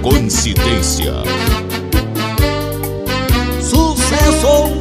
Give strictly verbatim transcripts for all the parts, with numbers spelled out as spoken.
coincidência. Sucesso.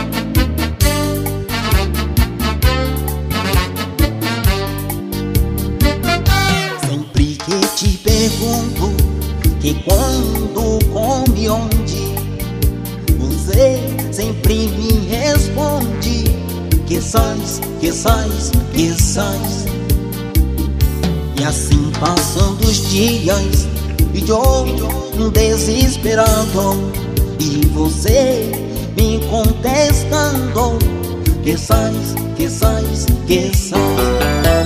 Sempre que te pergunto que quando, como e onde, você sempre me responde que sais, que sais, que sais. E assim passando os dias e eu desesperado, e você me contestando que sais, que sais, que sais.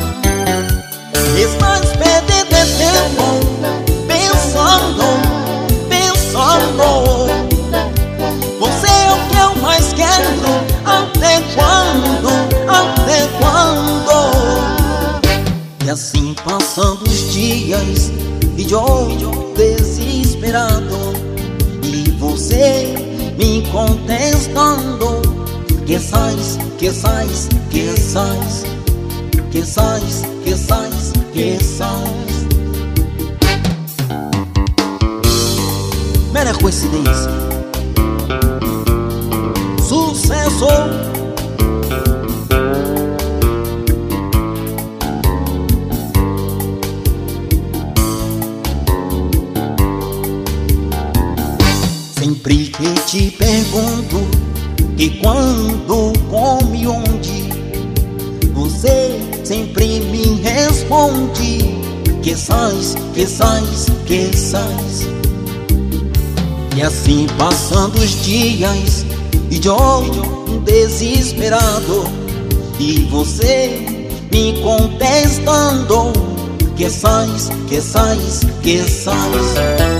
Estás perdendo tempo pensando, pensando. Você é o que eu mais quero. Até quando, até quando? E assim passando os dias e eu desesperado, e você me contestando que sais, que sais, que sais, que sais, que sais, que sais. Mera coincidência. Sucesso. Sempre que te pergunto que quando, como e onde, você sempre me responde que sais, que sais, que sais. E assim passando os dias e eu desesperado, e você me contestando que sais, que sais, que sais.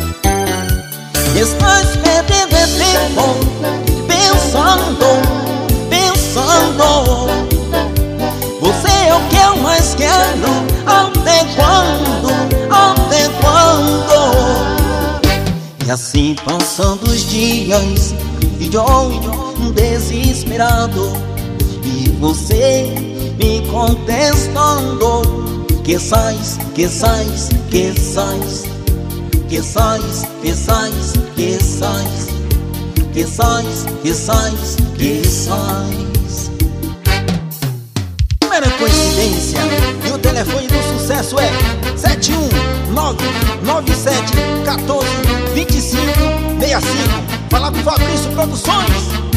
Estás perdendo tempo pensando, pensando. Você é o que eu mais quero. Até quando, até quando? E assim passando os dias e eu desesperado, e você me contestando que sais, que sais, que sais, que sais, que sais, que sais, que sais, que sais, que sais. Mera coincidência. E o telefone do sucesso é sete um nove nove sete um quatro dois cinco seis cinco. Falar com Fabrício Produções.